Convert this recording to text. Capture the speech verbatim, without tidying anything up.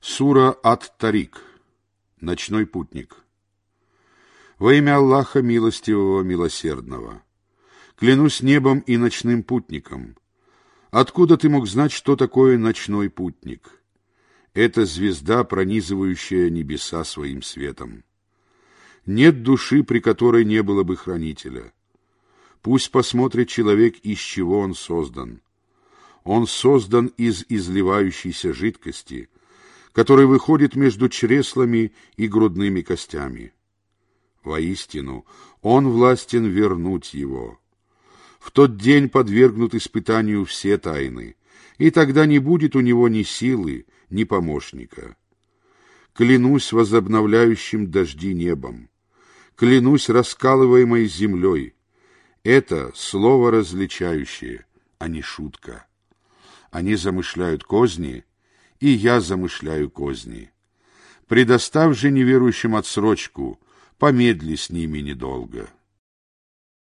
Сура ат-Тарик. Ночной путник. Во имя Аллаха Милостивого, Милосердного. Клянусь небом и ночным путником. Откуда ты мог знать, что такое ночной путник? Это звезда, пронизывающая небеса своим светом. Нет души, при которой не было бы хранителя. Пусть посмотрит человек, из чего он создан. Он создан из изливающейся жидкости, который выходит между чреслами и грудными костями. Воистину, он властен вернуть его. В тот день подвергнут испытанию все тайны, и тогда не будет у него ни силы, ни помощника. Клянусь возобновляющим дожди небом, клянусь раскалываемой землей. Это слово различающее, а не шутка. Они замышляют козни, и я замышляю козни. Предоставь же неверующим отсрочку, помедли с ними недолго.